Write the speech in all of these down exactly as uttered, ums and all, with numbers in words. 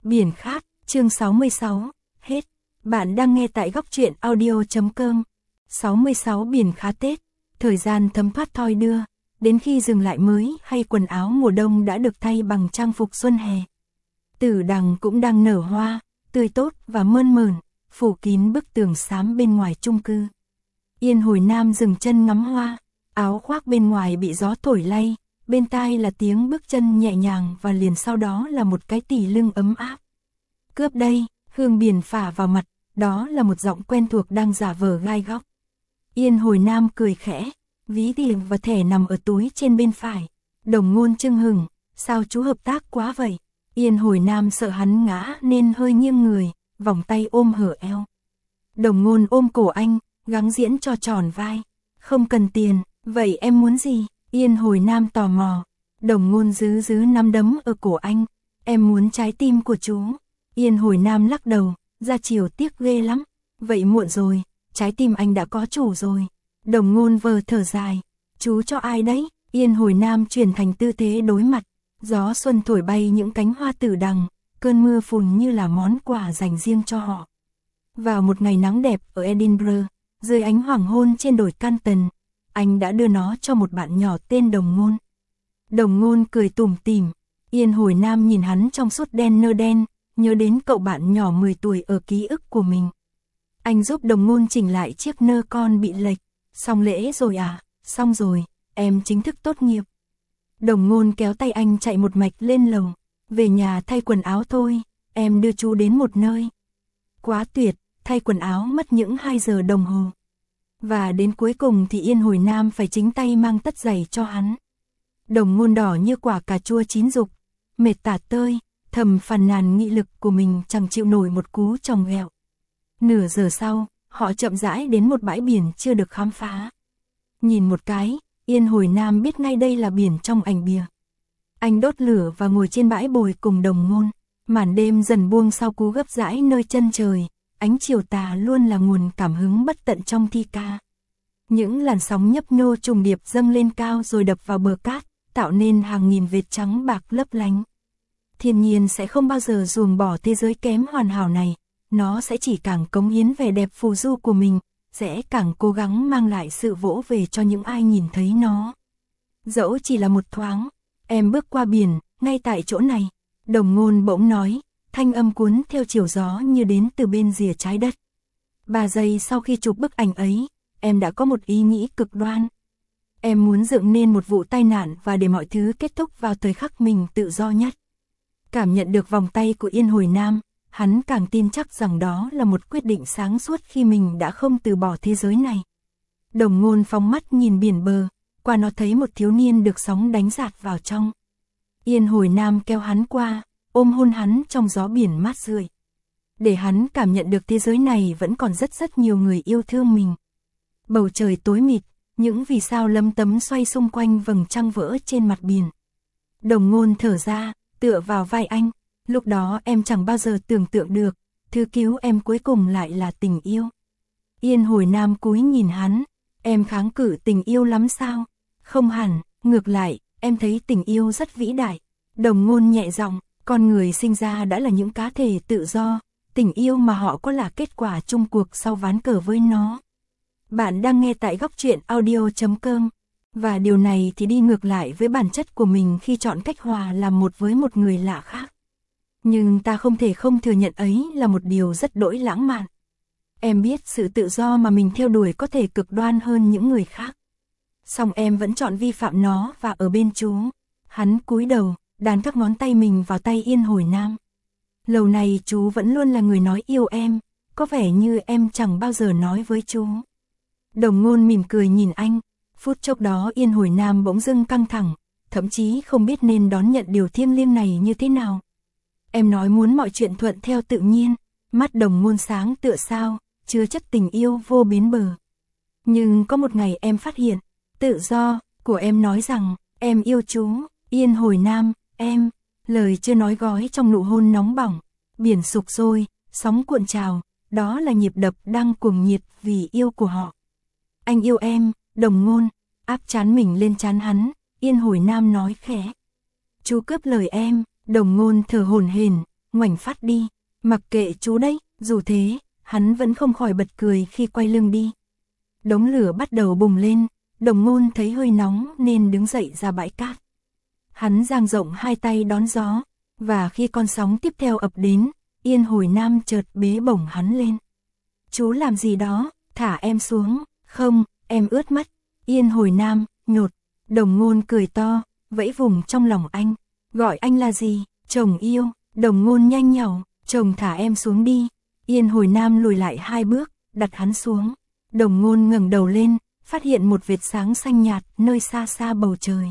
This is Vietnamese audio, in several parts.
Biển khát, chương sáu mươi sáu, hết. Bạn đang nghe tại góc truyện audio chấm com. sáu mươi sáu Biển khá Tết, thời gian thấm thoát thoi đưa, đến khi dừng lại mới hay quần áo mùa đông đã được thay bằng trang phục xuân hè. Tử đằng cũng đang nở hoa, tươi tốt và mơn mởn, phủ kín bức tường xám bên ngoài chung cư. Yên Hồi Nam dừng chân ngắm hoa, áo khoác bên ngoài bị gió thổi lay, bên tai là tiếng bước chân nhẹ nhàng và liền sau đó là một cái tỉ lưng ấm áp. Cướp đây, hương biển phả vào mặt, đó là một giọng quen thuộc đang giả vờ gai góc. Yên Hồi Nam cười khẽ, ví tiền và thẻ nằm ở túi trên bên phải. Đồng Ngôn chưng hửng, sao chú hợp tác quá vậy? Yên Hồi Nam sợ hắn ngã nên hơi nghiêng người, vòng tay ôm hở eo. Đồng Ngôn ôm cổ anh, gắng diễn cho tròn vai. Không cần tiền, vậy em muốn gì? Yên Hồi Nam tò mò. Đồng Ngôn giữ giữ nắm đấm ở cổ anh. Em muốn trái tim của chú. Yên Hồi Nam lắc đầu, ra chiều tiếc ghê lắm. Vậy muộn rồi, trái tim anh đã có chủ rồi. Đồng Ngôn vờ thở dài. Chú cho ai đấy? Yên Hồi Nam chuyển thành tư thế đối mặt. Gió xuân thổi bay những cánh hoa tử đằng, cơn mưa phùn như là món quà dành riêng cho họ. Vào một ngày nắng đẹp ở Edinburgh, dưới ánh hoàng hôn trên đồi Canton, anh đã đưa nó cho một bạn nhỏ tên Đồng Ngôn. Đồng Ngôn cười tủm tỉm, Yên Hồi Nam nhìn hắn trong suốt đen nơ đen, nhớ đến cậu bạn nhỏ mười tuổi ở ký ức của mình. Anh giúp Đồng Ngôn chỉnh lại chiếc nơ con bị lệch. Xong lễ rồi à? Xong rồi, em chính thức tốt nghiệp. Đồng Ngôn kéo tay anh chạy một mạch lên lầu. Về nhà thay quần áo thôi, em đưa chú đến một nơi. Quá tuyệt, thay quần áo mất những hai giờ đồng hồ. Và đến cuối cùng thì Yên Hồi Nam phải chính tay mang tất giày cho hắn. Đồng Ngôn đỏ như quả cà chua chín rục, mệt tả tơi, thầm phàn nàn nghị lực của mình chẳng chịu nổi một cú chồng ghẹo. Nửa giờ sau, họ chậm rãi đến một bãi biển chưa được khám phá. Nhìn một cái, Yên Hồi Nam biết ngay đây là biển trong ảnh bìa. Anh đốt lửa và ngồi trên bãi bồi cùng Đồng Ngôn. Màn đêm dần buông sau cú gấp rãi nơi chân trời, ánh chiều tà luôn là nguồn cảm hứng bất tận trong thi ca. Những làn sóng nhấp nhô trùng điệp dâng lên cao rồi đập vào bờ cát, tạo nên hàng nghìn vệt trắng bạc lấp lánh. Thiên nhiên sẽ không bao giờ ruồng bỏ thế giới kém hoàn hảo này, nó sẽ chỉ càng cống hiến vẻ đẹp phù du của mình, sẽ càng cố gắng mang lại sự vỗ về cho những ai nhìn thấy nó. Dẫu chỉ là một thoáng, em bước qua biển, ngay tại chỗ này, Đồng Ngôn bỗng nói, thanh âm cuốn theo chiều gió như đến từ bên rìa trái đất. Ba giây sau khi chụp bức ảnh ấy, em đã có một ý nghĩ cực đoan. Em muốn dựng nên một vụ tai nạn và để mọi thứ kết thúc vào thời khắc mình tự do nhất. Cảm nhận được vòng tay của Yên Hồi Nam, hắn càng tin chắc rằng đó là một quyết định sáng suốt khi mình đã không từ bỏ thế giới này. Đồng Ngôn phóng mắt nhìn biển bờ, qua nó thấy một thiếu niên được sóng đánh dạt vào trong. Yên Hồi Nam kéo hắn qua, ôm hôn hắn trong gió biển mát rượi. Để hắn cảm nhận được thế giới này vẫn còn rất rất nhiều người yêu thương mình. Bầu trời tối mịt, những vì sao lấm tấm xoay xung quanh vầng trăng vỡ trên mặt biển. Đồng Ngôn thở ra, tựa vào vai anh. Lúc đó em chẳng bao giờ tưởng tượng được, thứ cứu em cuối cùng lại là tình yêu. Yên Hồi Nam cúi nhìn hắn, em kháng cự tình yêu lắm sao? Không hẳn, ngược lại, em thấy tình yêu rất vĩ đại. Đồng Ngôn nhẹ giọng, con người sinh ra đã là những cá thể tự do, tình yêu mà họ có là kết quả chung cuộc sau ván cờ với nó. Bạn đang nghe tại góc truyện audio chấm com. Và điều này thì đi ngược lại với bản chất của mình khi chọn cách hòa làm một với một người lạ khác. Nhưng ta không thể không thừa nhận ấy là một điều rất đỗi lãng mạn. Em biết sự tự do mà mình theo đuổi có thể cực đoan hơn những người khác. Song em vẫn chọn vi phạm nó và ở bên chú. Hắn cúi đầu, đàn các ngón tay mình vào tay Yên Hồi Nam. Lâu này chú vẫn luôn là người nói yêu em, có vẻ như em chẳng bao giờ nói với chú. Đồng Ngôn mỉm cười nhìn anh, phút chốc đó Yên Hồi Nam bỗng dưng căng thẳng, thậm chí không biết nên đón nhận điều thiêng liêng này như thế nào. Em nói muốn mọi chuyện thuận theo tự nhiên, mắt Đồng Ngôn sáng tựa sao, chứa chất tình yêu vô bến bờ. Nhưng có một ngày em phát hiện, tự do của em nói rằng, em yêu chú, Yên Hồi Nam, em, lời chưa nói gói trong nụ hôn nóng bỏng, biển sục sôi, sóng cuộn trào, đó là nhịp đập đang cuồng nhiệt vì yêu của họ. Anh yêu em, Đồng Ngôn, áp trán mình lên trán hắn, Yên Hồi Nam nói khẽ. Chú cướp lời em, Đồng Ngôn thở hổn hển, ngoảnh phát đi, mặc kệ chú đấy, dù thế, hắn vẫn không khỏi bật cười khi quay lưng đi. Đống lửa bắt đầu bùng lên, Đồng Ngôn thấy hơi nóng nên đứng dậy ra bãi cát. Hắn dang rộng hai tay đón gió, và khi con sóng tiếp theo ập đến, Yên Hồi Nam chợt bế bổng hắn lên. Chú làm gì đó, thả em xuống, không, em ướt mắt. Yên Hồi Nam, nhột. Đồng Ngôn cười to, vẫy vùng trong lòng anh. Gọi anh là gì? Chồng yêu. Đồng Ngôn nhanh nhảu, chồng thả em xuống đi. Yên Hồi Nam lùi lại hai bước, đặt hắn xuống. Đồng Ngôn ngẩng đầu lên, phát hiện một vệt sáng xanh nhạt nơi xa xa bầu trời.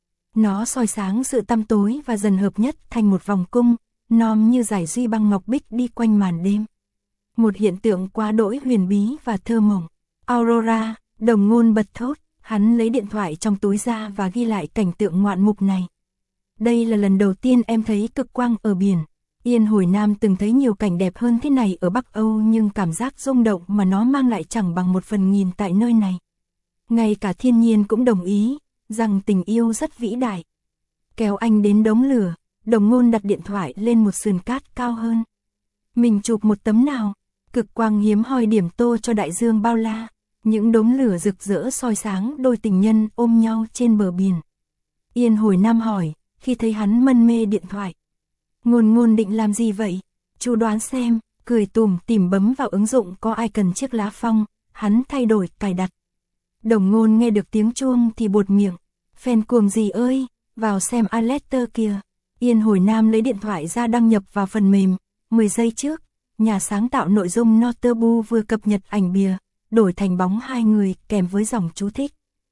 Nó soi sáng sự tăm tối và dần hợp nhất thành một vòng cung, nom như dải duy băng ngọc bích đi quanh màn đêm. Một hiện tượng quá đỗi huyền bí và thơ mộng. Aurora, Đồng Ngôn bật thốt, hắn lấy điện thoại trong túi ra và ghi lại cảnh tượng ngoạn mục này. Đây là lần đầu tiên em thấy cực quang ở biển. Yên Hồi Nam từng thấy nhiều cảnh đẹp hơn thế này ở Bắc Âu, nhưng cảm giác rung động mà nó mang lại chẳng bằng một phần nghìn tại nơi này. Ngay cả thiên nhiên cũng đồng ý rằng tình yêu rất vĩ đại. Kéo anh đến đống lửa, Đồng Ngôn đặt điện thoại lên một sườn cát cao hơn. Mình chụp một tấm nào? Cực quang hiếm hoi điểm tô cho đại dương bao la. Những đống lửa rực rỡ soi sáng đôi tình nhân ôm nhau trên bờ biển. Yên Hồi Nam hỏi, khi thấy hắn mân mê điện thoại. Ngôn Ngôn định làm gì vậy? Chú đoán xem, cười tủm tỉm bấm vào ứng dụng có icon chiếc lá phong, hắn thay đổi cài đặt. Đồng Ngôn nghe được tiếng chuông thì buột miệng. Fan cuồng gì ơi, vào xem Aletter kìa. Yên Hồi Nam lấy điện thoại ra đăng nhập vào phần mềm. mười giây trước, nhà sáng tạo nội dung Noterbu vừa cập nhật ảnh bìa, đổi thành bóng hai người kèm với dòng chú thích.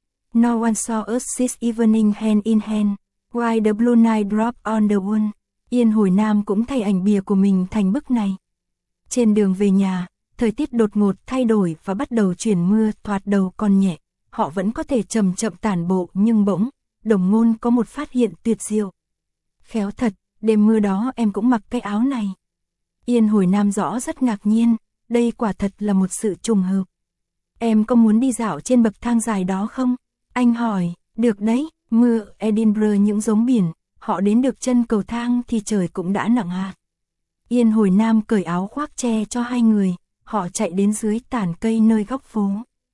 No one saw us this evening hand in hand, while the blue night drop on the wall. Yên Hồi Nam cũng thay ảnh bìa của mình thành bức này. Trên đường về nhà, thời tiết đột ngột thay đổi và bắt đầu chuyển mưa, thoạt đầu còn nhẹ. Họ vẫn có thể chậm chậm tản bộ, nhưng bỗng, Đồng Ngôn có một phát hiện tuyệt diệu. Khéo thật, đêm mưa đó em cũng mặc cái áo này. Yên Hồi Nam rõ rất ngạc nhiên, đây quả thật là một sự trùng hợp. Em có muốn đi dạo trên bậc thang dài đó không? Anh hỏi, được đấy, mưa ở Edinburgh những giống biển, họ đến được chân cầu thang thì trời cũng đã nặng hạt. Yên Hồi Nam cởi áo khoác che cho hai người, họ chạy đến dưới tàn cây nơi góc phố.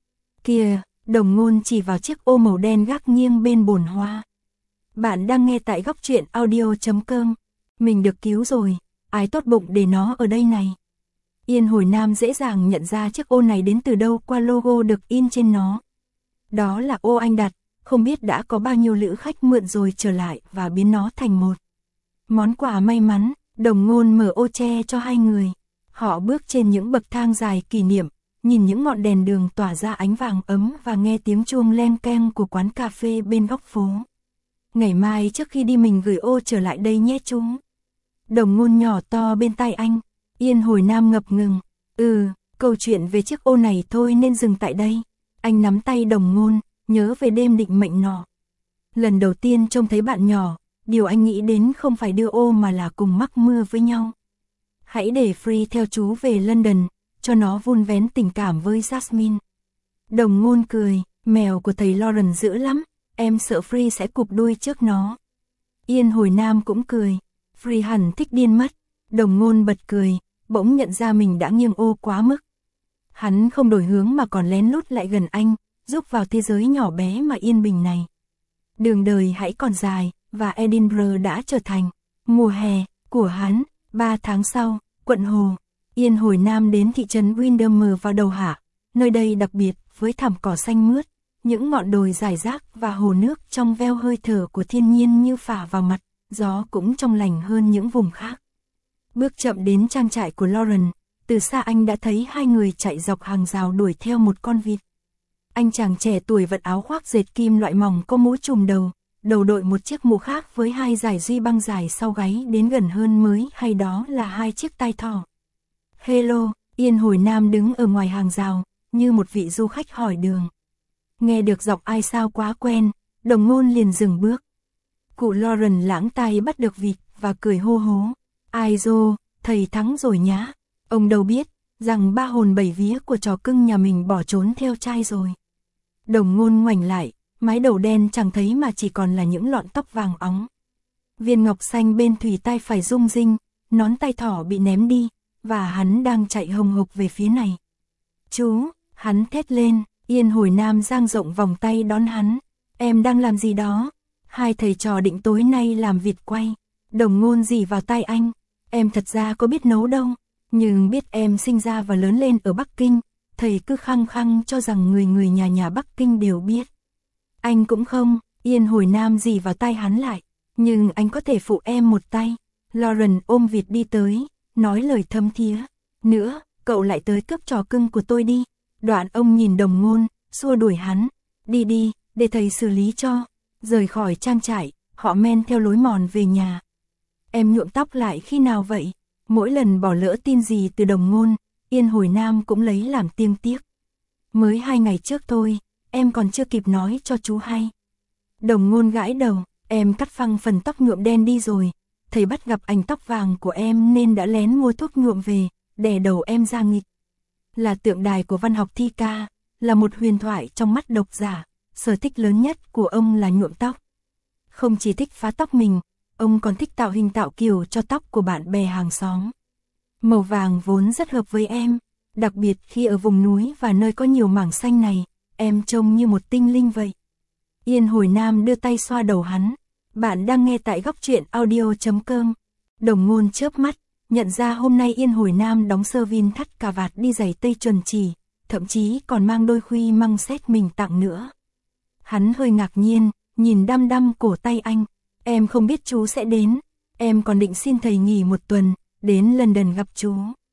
Kìa, Đồng Ngôn chỉ vào chiếc ô màu đen gác nghiêng bên bồn hoa. Bạn đang nghe tại góc truyện audio chấm com. Mình được cứu rồi, ai tốt bụng để nó ở đây này. Yên Hồi Nam dễ dàng nhận ra chiếc ô này đến từ đâu qua logo được in trên nó. Đó là ô anh đặt, không biết đã có bao nhiêu lữ khách mượn rồi trở lại và biến nó thành một món quà may mắn. Đồng Ngôn mở ô che cho hai người. Họ bước trên những bậc thang dài kỷ niệm, nhìn những ngọn đèn đường tỏa ra ánh vàng ấm và nghe tiếng chuông len keng của quán cà phê bên góc phố. Ngày mai trước khi đi mình gửi ô trở lại đây nhé chúng. Đồng Ngôn nhỏ to bên tai anh. Yên Hồi Nam ngập ngừng. Ừ, câu chuyện về chiếc ô này thôi nên dừng tại đây. Anh nắm tay Đồng Ngôn, nhớ về đêm định mệnh nọ. Lần đầu tiên trông thấy bạn nhỏ, điều anh nghĩ đến không phải đưa ô mà là cùng mắc mưa với nhau. Hãy để Free theo chú về London, cho nó vun vén tình cảm với Jasmine. Đồng Ngôn cười, mèo của thầy Lauren dữ lắm, em sợ Free sẽ cụp đuôi trước nó. Yên Hồi Nam cũng cười, Free hẳn thích điên mất. Đồng Ngôn bật cười, bỗng nhận ra mình đã nghiêng ô quá mức. Hắn không đổi hướng mà còn lén lút lại gần anh, giúp vào thế giới nhỏ bé mà yên bình này. Đường đời hãy còn dài, và Edinburgh đã trở thành mùa hè của hắn. Ba tháng sau, quận Hồ, Yên Hồi Nam đến thị trấn Windermere vào đầu hạ. Nơi đây đặc biệt với thảm cỏ xanh mướt, những ngọn đồi rải rác và hồ nước trong veo hơi thở của thiên nhiên như phả vào mặt, gió cũng trong lành hơn những vùng khác. Bước chậm đến trang trại của Lauren, từ xa anh đã thấy hai người chạy dọc hàng rào đuổi theo một con vịt. Anh chàng trẻ tuổi vận áo khoác dệt kim loại mỏng có mũ trùm đầu, đầu đội một chiếc mũ khác với hai dải duy băng dài sau gáy đến gần hơn mới, hay đó là hai chiếc tai thỏ. Hello, Yên Hồi Nam đứng ở ngoài hàng rào, như một vị du khách hỏi đường. Nghe được giọng ai sao quá quen, Đồng Ngôn liền dừng bước. Cụ Lauren lãng tai bắt được vịt và cười hô hố. Ai dô, thầy thắng rồi nhá. Ông đâu biết, rằng ba hồn bảy vía của chó cưng nhà mình bỏ trốn theo trai rồi. Đồng Ngôn ngoảnh lại, mái đầu đen chẳng thấy mà chỉ còn là những lọn tóc vàng óng. Viên ngọc xanh bên thùy tai phải rung rinh, nón tai thỏ bị ném đi, và hắn đang chạy hồng hộc về phía này. Chú, hắn thét lên, Yên Hồi Nam dang rộng vòng tay đón hắn. Em đang làm gì đó? Hai thầy trò định tối nay làm vịt quay. Đồng Ngôn rỉ vào tai anh. Em thật ra có biết nấu đâu, nhưng biết em sinh ra và lớn lên ở Bắc Kinh, thầy cứ khăng khăng cho rằng người người nhà nhà Bắc Kinh đều biết. Anh cũng không, Yên Hồi Nam rỉ vào tai hắn lại, nhưng anh có thể phụ em một tay. Lauren ôm vịt đi tới, nói lời thâm thía. Nữa, cậu lại tới cướp trò cưng của tôi đi. Đoạn ông nhìn Đồng Ngôn, xua đuổi hắn. Đi đi, để thầy xử lý cho. Rời khỏi trang trại, họ men theo lối mòn về nhà. Em nhuộm tóc lại khi nào vậy? Mỗi lần bỏ lỡ tin gì từ Đồng Ngôn, Yên Hồi Nam cũng lấy làm tiêng tiếc. Mới hai ngày trước thôi, em còn chưa kịp nói cho chú hay. Đồng Ngôn gãi đầu, em cắt phăng phần tóc nhuộm đen đi rồi. Thầy bắt gặp ảnh tóc vàng của em nên đã lén mua thuốc nhuộm về, đè đầu em ra nghịch. Là tượng đài của văn học thi ca, là một huyền thoại trong mắt độc giả, sở thích lớn nhất của ông là nhuộm tóc. Không chỉ thích phá tóc mình, ông còn thích tạo hình tạo kiểu cho tóc của bạn bè hàng xóm. Màu vàng vốn rất hợp với em, đặc biệt khi ở vùng núi và nơi có nhiều mảng xanh này, em trông như một tinh linh vậy. Yên Hồi Nam đưa tay xoa đầu hắn. Bạn đang nghe tại góc truyện audio chấm com. Đồng Ngôn chớp mắt, nhận ra hôm nay Yên Hồi Nam đóng sơ vin thắt cà vạt đi giày tây chuẩn chỉ, thậm chí còn mang đôi khuy măng xét mình tặng nữa. Hắn hơi ngạc nhiên, nhìn đăm đăm cổ tay anh. Em không biết chú sẽ đến, em còn định xin thầy nghỉ một tuần, đến London gặp chú.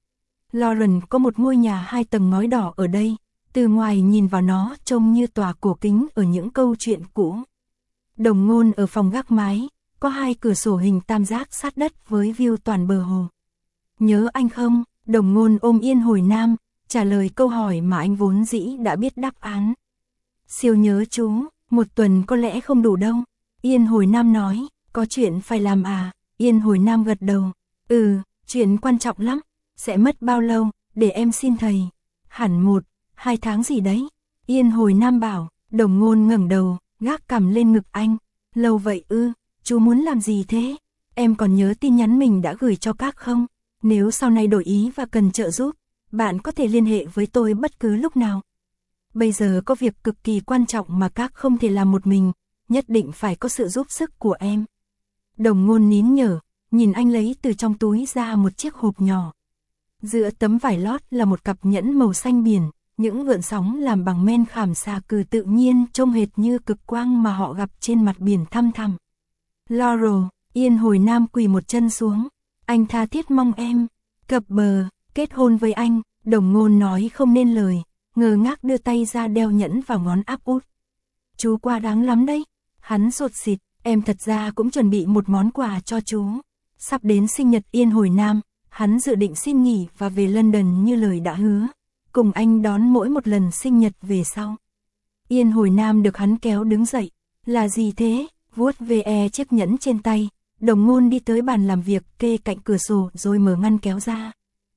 Lauren có một ngôi nhà hai tầng ngói đỏ ở đây, từ ngoài nhìn vào nó trông như tòa cổ kính ở những câu chuyện cũ. Đồng Ngôn ở phòng gác mái, có hai cửa sổ hình tam giác sát đất với view toàn bờ hồ. Nhớ anh không? Đồng Ngôn ôm Yên Hồi Nam, trả lời câu hỏi mà anh vốn dĩ đã biết đáp án. Siêu nhớ chú, một tuần có lẽ không đủ đâu. Yên Hồi Nam nói, có chuyện phải làm à? Yên Hồi Nam gật đầu, ừ, chuyện quan trọng lắm. Sẽ mất bao lâu, để em xin thầy? Hẳn một, hai tháng gì đấy. Yên Hồi Nam bảo. Đồng Ngôn ngẩng đầu, gác cằm lên ngực anh. Lâu vậy ư, chú muốn làm gì thế? Em còn nhớ tin nhắn mình đã gửi cho các không? Nếu sau này đổi ý và cần trợ giúp, bạn có thể liên hệ với tôi bất cứ lúc nào. Bây giờ có việc cực kỳ quan trọng mà các không thể làm một mình, nhất định phải có sự giúp sức của em. Đồng Ngôn nín nhở, nhìn anh lấy từ trong túi ra một chiếc hộp nhỏ. Giữa tấm vải lót là một cặp nhẫn màu xanh biển, những gợn sóng làm bằng men khảm xà cừ tự nhiên trông hệt như cực quang mà họ gặp trên mặt biển thăm thẳm. Laurel, Yên Hồi Nam quỳ một chân xuống. Anh tha thiết mong em cập bờ, kết hôn với anh. Đồng Ngôn nói không nên lời, ngơ ngác đưa tay ra đeo nhẫn vào ngón áp út. Chú quá đáng lắm đấy. Hắn sột xịt, em thật ra cũng chuẩn bị một món quà cho chú. Sắp đến sinh nhật Yên Hồi Nam, hắn dự định xin nghỉ và về London như lời đã hứa, cùng anh đón mỗi một lần sinh nhật về sau. Yên Hồi Nam được hắn kéo đứng dậy. Là gì thế? Vuốt ve chiếc nhẫn trên tay, Đồng Ngôn đi tới bàn làm việc kê cạnh cửa sổ rồi mở ngăn kéo ra.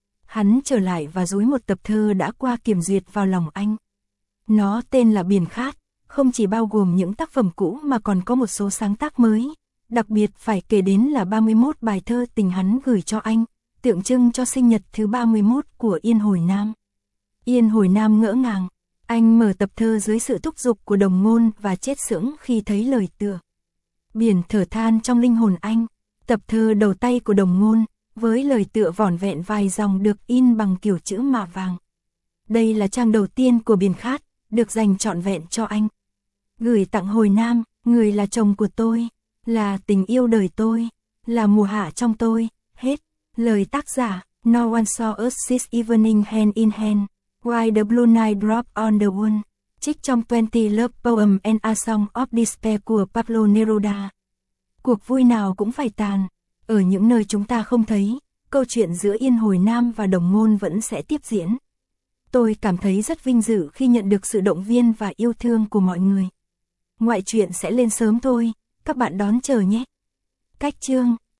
Hắn trở lại và dúi một tập thơ đã qua kiểm duyệt vào lòng anh. Nó tên là Biển Khát, không chỉ bao gồm những tác phẩm cũ mà còn có một số sáng tác mới. Đặc biệt phải kể đến là ba mươi mốt bài thơ tình hắn gửi cho anh, tượng trưng cho sinh nhật thứ ba mươi mốt của Yên Hồi Nam. Yên Hồi Nam ngỡ ngàng, anh mở tập thơ dưới sự thúc giục của Đồng Ngôn và chết sững khi thấy lời tựa. Biển thở than trong linh hồn anh, tập thơ đầu tay của Đồng Ngôn, với lời tựa vỏn vẹn vài dòng được in bằng kiểu chữ mạ vàng. Đây là trang đầu tiên của Biển Khát, được dành trọn vẹn cho anh. Gửi tặng Hồi Nam, người là chồng của tôi, là tình yêu đời tôi, là mùa hạ trong tôi, hết. Lời tác giả, No one saw us this evening hand in hand, while the blue night dropped on the wall. Trích trong twenty Love Poem and a Song of Despair của Pablo Neruda. Cuộc vui nào cũng phải tàn. Ở những nơi chúng ta không thấy, câu chuyện giữa Yên Hồi Nam và Đồng Ngôn vẫn sẽ tiếp diễn. Tôi cảm thấy rất vinh dự khi nhận được sự động viên và yêu thương của mọi người. Ngoại truyện sẽ lên sớm thôi, các bạn đón chờ nhé. Cách chương